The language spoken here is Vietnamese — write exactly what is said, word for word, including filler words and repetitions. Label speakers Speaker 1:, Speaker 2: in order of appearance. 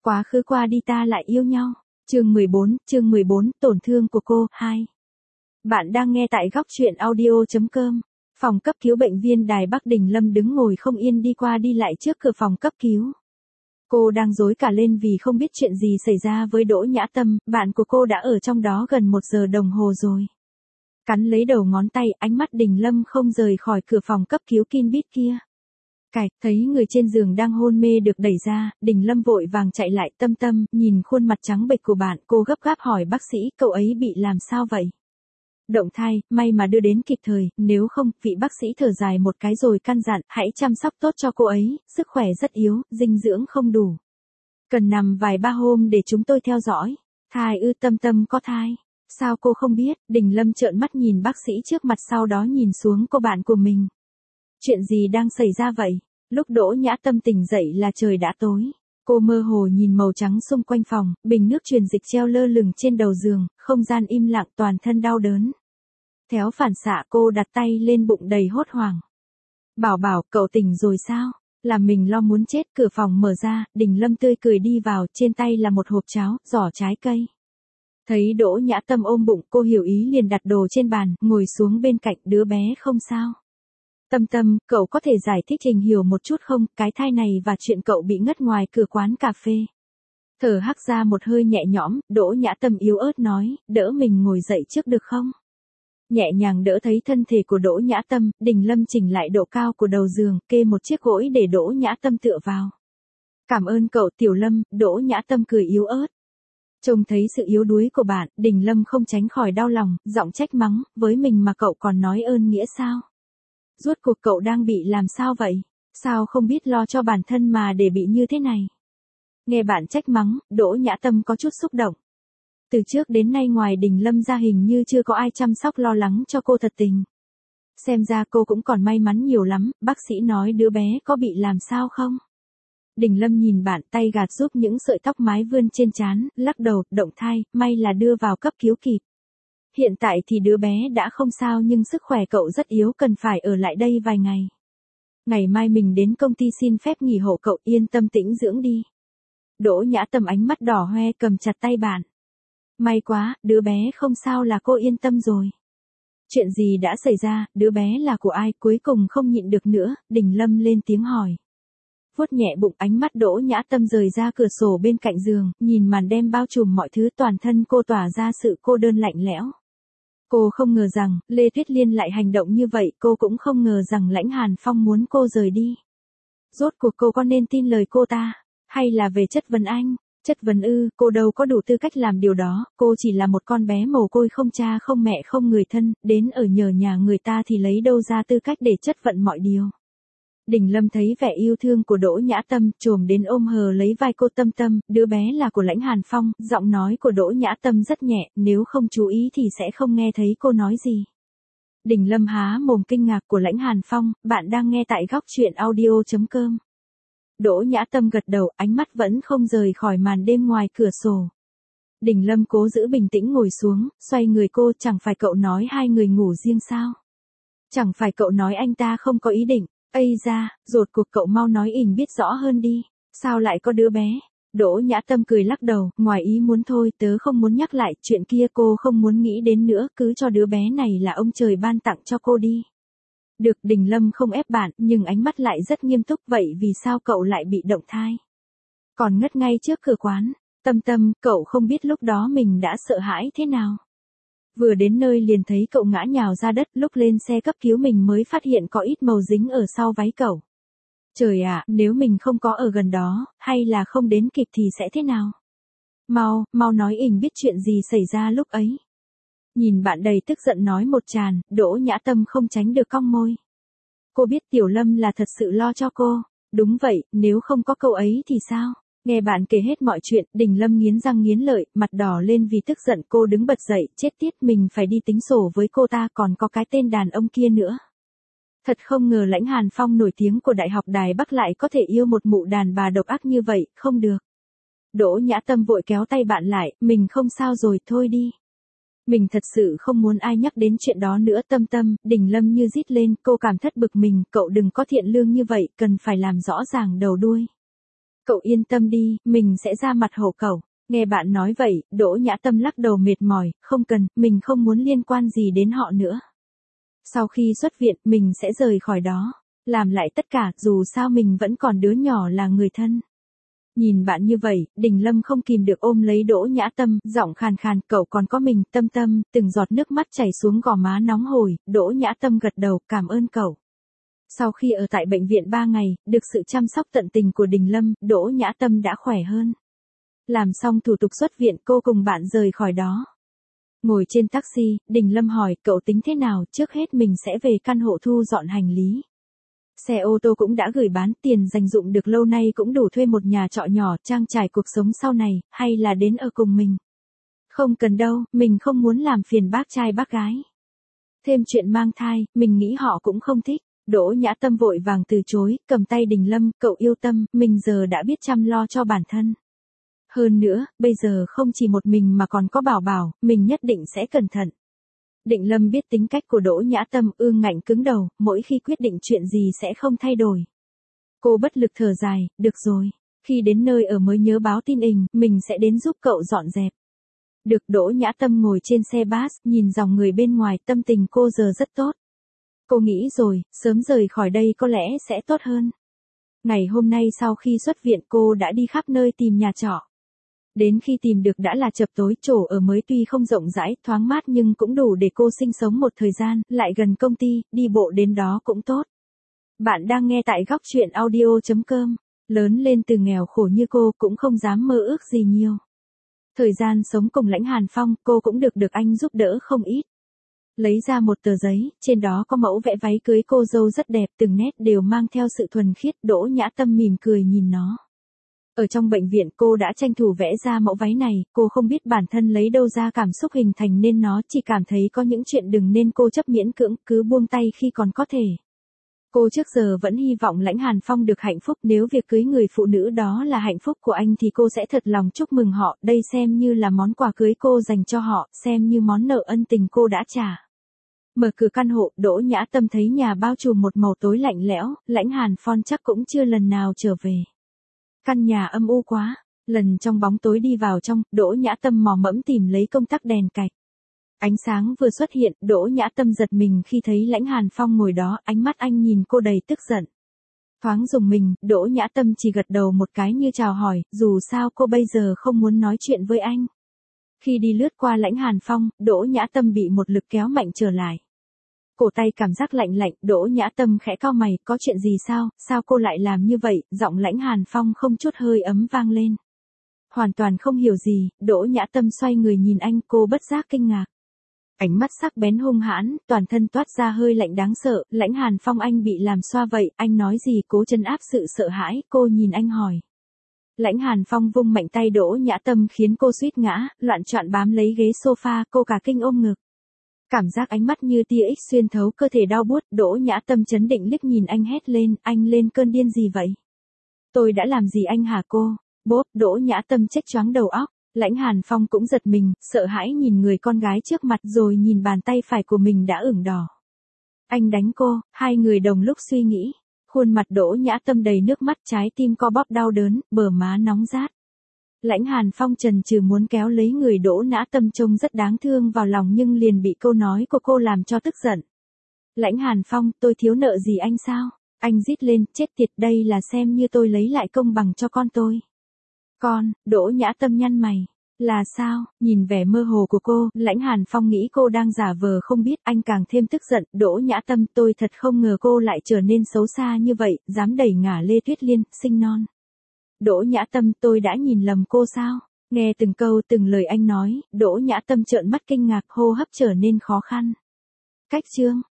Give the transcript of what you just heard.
Speaker 1: Quá khứ qua đi ta lại yêu nhau. Chương mười bốn, chương mười bốn, tổn thương của cô, hai. Bạn đang nghe tại góc truyện audio chấm com. Phòng cấp cứu bệnh viện Đài Bắc. Đình Lâm đứng ngồi không yên đi qua đi lại trước cửa phòng cấp cứu. Cô đang rối cả lên vì không biết chuyện gì xảy ra với Đỗ Nhã Tâm, bạn của cô đã ở trong đó gần một giờ đồng hồ rồi. Cắn lấy đầu ngón tay, ánh mắt Đình Lâm không rời khỏi cửa phòng cấp cứu Kinbit kia. Cạch, thấy người trên giường đang hôn mê được đẩy ra, Đình Lâm vội vàng chạy lại. Tâm Tâm, nhìn khuôn mặt trắng bệch của bạn, cô gấp gáp hỏi bác sĩ, cậu ấy bị làm sao vậy? Động thai, may mà đưa đến kịp thời, nếu không, vị bác sĩ thở dài một cái rồi căn dặn, hãy chăm sóc tốt cho cô ấy, sức khỏe rất yếu, dinh dưỡng không đủ. Cần nằm vài ba hôm để chúng tôi theo dõi. Thai ư? Tâm Tâm có thai? Sao cô không biết? Đình Lâm trợn mắt nhìn bác sĩ trước mặt, sau đó nhìn xuống cô bạn của mình. Chuyện gì đang xảy ra vậy? Lúc Đỗ Nhã Tâm tỉnh dậy là trời đã tối. Cô mơ hồ nhìn màu trắng xung quanh phòng, bình nước truyền dịch treo lơ lửng trên đầu giường, không gian im lặng, toàn thân đau đớn. Theo phản xạ cô đặt tay lên bụng đầy hốt hoảng. Bảo Bảo, cậu tỉnh rồi sao? Làm mình lo muốn chết. Cửa phòng mở ra, Đình Lâm tươi cười đi vào, trên tay là một hộp cháo, giỏ trái cây. Thấy Đỗ Nhã Tâm ôm bụng, cô hiểu ý liền đặt đồ trên bàn, ngồi xuống bên cạnh. Đứa bé không sao. Tâm Tâm, cậu có thể giải thích Trình hiểu một chút không, cái thai này và chuyện cậu bị ngất ngoài cửa quán cà phê. Thở hắt ra một hơi nhẹ nhõm, Đỗ Nhã Tâm yếu ớt nói, đỡ mình ngồi dậy trước được không? Nhẹ nhàng đỡ thấy thân thể của Đỗ Nhã Tâm, Đình Lâm chỉnh lại độ cao của đầu giường, kê một chiếc gối để Đỗ Nhã Tâm tựa vào. Cảm ơn cậu Tiểu Lâm. Đỗ Nhã Tâm cười yếu ớt. Trông thấy sự yếu đuối của bạn, Đình Lâm không tránh khỏi đau lòng, giọng trách mắng, với mình mà cậu còn nói ơn nghĩa sao? Rốt cuộc cậu đang bị làm sao vậy? Sao không biết lo cho bản thân mà để bị như thế này? Nghe bạn trách mắng, Đỗ Nhã Tâm có chút xúc động. Từ trước đến nay ngoài Đình Lâm ra hình như chưa có ai chăm sóc lo lắng cho cô thật tình. Xem ra cô cũng còn may mắn nhiều lắm. Bác sĩ nói đứa bé có bị làm sao không? Đình Lâm nhìn bạn, tay gạt giúp những sợi tóc mái vươn trên trán, lắc đầu, động thai, may là đưa vào cấp cứu kịp. Hiện tại thì đứa bé đã không sao nhưng sức khỏe cậu rất yếu, cần phải ở lại đây vài ngày. Ngày mai mình đến công ty xin phép nghỉ hộ cậu, yên tâm tĩnh dưỡng đi. Đỗ Nhã Tâm ánh mắt đỏ hoe cầm chặt tay bạn. May quá, đứa bé không sao là cô yên tâm rồi. Chuyện gì đã xảy ra, đứa bé là của ai? Cuối cùng không nhịn được nữa, Đình Lâm lên tiếng hỏi. Vuốt nhẹ bụng, ánh mắt Đỗ Nhã Tâm rời ra cửa sổ bên cạnh giường, nhìn màn đêm bao trùm mọi thứ, toàn thân cô tỏa ra sự cô đơn lạnh lẽo. Cô không ngờ rằng, Lê Tuyết Liên lại hành động như vậy, cô cũng không ngờ rằng Lãnh Hàn Phong muốn cô rời đi. Rốt cuộc cô có nên tin lời cô ta, hay là về chất vấn anh? Chất vấn ư? Cô đâu có đủ tư cách làm điều đó, cô chỉ là một con bé mồ côi không cha không mẹ không người thân, đến ở nhờ nhà người ta thì lấy đâu ra tư cách để chất vấn mọi điều. Đình Lâm thấy vẻ yêu thương của Đỗ Nhã Tâm, chồm đến ôm hờ lấy vai cô. Tâm Tâm, đứa bé là của Lãnh Hàn Phong. Giọng nói của Đỗ Nhã Tâm rất nhẹ, nếu không chú ý thì sẽ không nghe thấy cô nói gì. Đình Lâm há mồm kinh ngạc. Của Lãnh Hàn Phong. Bạn đang nghe tại góc truyện audio chấm com. Đỗ Nhã Tâm gật đầu, ánh mắt vẫn không rời khỏi màn đêm ngoài cửa sổ. Đình Lâm cố giữ bình tĩnh ngồi xuống, xoay người cô. Chẳng phải cậu nói hai người ngủ riêng sao? Chẳng phải cậu nói anh ta không có ý định? Ây da, rốt cuộc cậu mau nói ình biết rõ hơn đi, sao lại có đứa bé? Đỗ Nhã Tâm cười lắc đầu, ngoài ý muốn thôi, tớ không muốn nhắc lại, chuyện kia cô không muốn nghĩ đến nữa, cứ cho đứa bé này là ông trời ban tặng cho cô đi. Được. Đình Lâm không ép bạn, nhưng ánh mắt lại rất nghiêm túc. Vậy vì sao cậu lại bị động thai? Còn ngất ngay trước cửa quán. Tâm Tâm, cậu không biết lúc đó mình đã sợ hãi thế nào. Vừa đến nơi liền thấy cậu ngã nhào ra đất, lúc lên xe cấp cứu mình mới phát hiện có ít màu dính ở sau váy cậu. Trời ạ, nếu mình không có ở gần đó, hay là không đến kịp thì sẽ thế nào? Mau, mau nói ình biết chuyện gì xảy ra lúc ấy. Nhìn bạn đầy tức giận nói một tràn, Đỗ Nhã Tâm không tránh được cong môi. Cô biết Tiểu Lâm là thật sự lo cho cô. Đúng vậy, nếu không có câu ấy thì sao? Nghe bạn kể hết mọi chuyện, Đình Lâm nghiến răng nghiến lợi, mặt đỏ lên vì tức giận. Cô đứng bật dậy, chết tiết, mình phải đi tính sổ với cô ta, còn có cái tên đàn ông kia nữa. Thật không ngờ Lãnh Hàn Phong nổi tiếng của Đại học Đài Bắc lại có thể yêu một mụ đàn bà độc ác như vậy, không được. Đỗ Nhã Tâm vội kéo tay bạn lại, mình không sao rồi, thôi đi. Mình thật sự không muốn ai nhắc đến chuyện đó nữa. Tâm Tâm, Đình Lâm như rít lên, cô cảm thất bực mình, cậu đừng có thiện lương như vậy, cần phải làm rõ ràng đầu đuôi. Cậu yên tâm đi, mình sẽ ra mặt hộ cậu. Nghe bạn nói vậy, Đỗ Nhã Tâm lắc đầu mệt mỏi, không cần, mình không muốn liên quan gì đến họ nữa. Sau khi xuất viện, mình sẽ rời khỏi đó. Làm lại tất cả, dù sao mình vẫn còn đứa nhỏ là người thân. Nhìn bạn như vậy, Đình Lâm không kìm được ôm lấy Đỗ Nhã Tâm, giọng khàn khàn, cậu còn có mình, Tâm Tâm, từng giọt nước mắt chảy xuống gò má nóng hổi, Đỗ Nhã Tâm gật đầu, cảm ơn cậu. Sau khi ở tại bệnh viện ba ngày, được sự chăm sóc tận tình của Đình Lâm, Đỗ Nhã Tâm đã khỏe hơn. Làm xong thủ tục xuất viện, cô cùng bạn rời khỏi đó. Ngồi trên taxi, Đình Lâm hỏi, cậu tính thế nào, trước hết mình sẽ về căn hộ thu dọn hành lý. Xe ô tô cũng đã gửi bán, tiền dành dụm được lâu nay cũng đủ thuê một nhà trọ nhỏ, trang trải cuộc sống sau này, hay là đến ở cùng mình. Không cần đâu, mình không muốn làm phiền bác trai bác gái. Thêm chuyện mang thai, mình nghĩ họ cũng không thích. Đỗ Nhã Tâm vội vàng từ chối, cầm tay Đình Lâm, cậu yêu Tâm, mình giờ đã biết chăm lo cho bản thân. Hơn nữa, bây giờ không chỉ một mình mà còn có Bảo Bảo, mình nhất định sẽ cẩn thận. Định Lâm biết tính cách của Đỗ Nhã Tâm, ương ngạnh cứng đầu, mỗi khi quyết định chuyện gì sẽ không thay đổi. Cô bất lực thở dài, được rồi, khi đến nơi ở mới nhớ báo tin ình, mình sẽ đến giúp cậu dọn dẹp. Được. Đỗ Nhã Tâm ngồi trên xe bus, nhìn dòng người bên ngoài, tâm tình cô giờ rất tốt. Cô nghĩ rồi, sớm rời khỏi đây có lẽ sẽ tốt hơn. Ngày hôm nay sau khi xuất viện cô đã đi khắp nơi tìm nhà trọ. Đến khi tìm được đã là chập tối, chỗ ở mới tuy không rộng rãi, thoáng mát nhưng cũng đủ để cô sinh sống một thời gian, lại gần công ty, đi bộ đến đó cũng tốt. Bạn đang nghe tại góc truyện audio chấm com. Lớn lên từ nghèo khổ như cô cũng không dám mơ ước gì nhiều. Thời gian sống cùng Lãnh Hàn Phong, cô cũng được được anh giúp đỡ không ít. Lấy ra một tờ giấy, trên đó có mẫu vẽ váy cưới cô dâu rất đẹp, từng nét đều mang theo sự thuần khiết. Đỗ Nhã Tâm mỉm cười nhìn nó. Ở trong bệnh viện cô đã tranh thủ vẽ ra mẫu váy này, cô không biết bản thân lấy đâu ra cảm xúc hình thành nên nó, chỉ cảm thấy có những chuyện đừng nên cô chấp miễn cưỡng, cứ buông tay khi còn có thể. Cô trước giờ vẫn hy vọng Lãnh Hàn Phong được hạnh phúc, nếu việc cưới người phụ nữ đó là hạnh phúc của anh thì cô sẽ thật lòng chúc mừng họ, đây xem như là món quà cưới cô dành cho họ, xem như món nợ ân tình cô đã trả. Mở cửa căn hộ, Đỗ Nhã Tâm thấy nhà bao trùm một màu tối lạnh lẽo, Lãnh Hàn Phong chắc cũng chưa lần nào trở về. Căn nhà âm u quá, lần trong bóng tối đi vào trong, Đỗ Nhã Tâm mò mẫm tìm lấy công tắc đèn cạch. Ánh sáng vừa xuất hiện, Đỗ Nhã Tâm giật mình khi thấy Lãnh Hàn Phong ngồi đó, ánh mắt anh nhìn cô đầy tức giận. Thoáng rùng mình, Đỗ Nhã Tâm chỉ gật đầu một cái như chào hỏi, dù sao cô bây giờ không muốn nói chuyện với anh. Khi đi lướt qua Lãnh Hàn Phong, Đỗ Nhã Tâm bị một lực kéo mạnh trở lại. Cổ tay cảm giác lạnh lạnh, Đỗ Nhã Tâm khẽ cau mày, có chuyện gì sao, sao cô lại làm như vậy, giọng Lãnh Hàn Phong không chút hơi ấm vang lên. Hoàn toàn không hiểu gì, Đỗ Nhã Tâm xoay người nhìn anh, cô bất giác kinh ngạc. Ánh mắt sắc bén hung hãn, toàn thân toát ra hơi lạnh đáng sợ, Lãnh Hàn Phong, anh bị làm xoa vậy, anh nói gì, cố trấn áp sự sợ hãi, cô nhìn anh hỏi. Lãnh Hàn Phong vung mạnh tay Đỗ Nhã Tâm khiến cô suýt ngã, loạn choạng bám lấy ghế sofa, cô cả kinh ôm ngực. Cảm giác ánh mắt như tia X xuyên thấu cơ thể đau buốt, Đỗ Nhã Tâm chấn định liếc nhìn anh hét lên, anh lên cơn điên gì vậy? Tôi đã làm gì anh hả cô? Bốp, Đỗ Nhã Tâm chếch choáng đầu óc. Lãnh Hàn Phong cũng giật mình, sợ hãi nhìn người con gái trước mặt rồi nhìn bàn tay phải của mình đã ửng đỏ. Anh đánh cô, hai người đồng lúc suy nghĩ. Khuôn mặt Đỗ Nhã Tâm đầy nước mắt, trái tim co bóp đau đớn, bờ má nóng rát. Lãnh Hàn Phong chần chừ muốn kéo lấy người Đỗ Nhã Tâm trông rất đáng thương vào lòng nhưng liền bị câu nói của cô làm cho tức giận. Lãnh Hàn Phong, tôi thiếu nợ gì anh sao? Anh rít lên, chết tiệt, đây là xem như tôi lấy lại công bằng cho con tôi. Con, Đỗ Nhã Tâm nhăn mày. Là sao? Nhìn vẻ mơ hồ của cô, Lãnh Hàn Phong nghĩ cô đang giả vờ không biết, anh càng thêm tức giận. Đỗ Nhã Tâm, tôi thật không ngờ cô lại trở nên xấu xa như vậy, dám đẩy ngả Lê Tuyết Liên, sinh non. Đỗ Nhã Tâm, tôi đã nhìn lầm cô sao? Nghe từng câu từng lời anh nói, Đỗ Nhã Tâm trợn mắt kinh ngạc, hô hấp trở nên khó khăn. Cách chương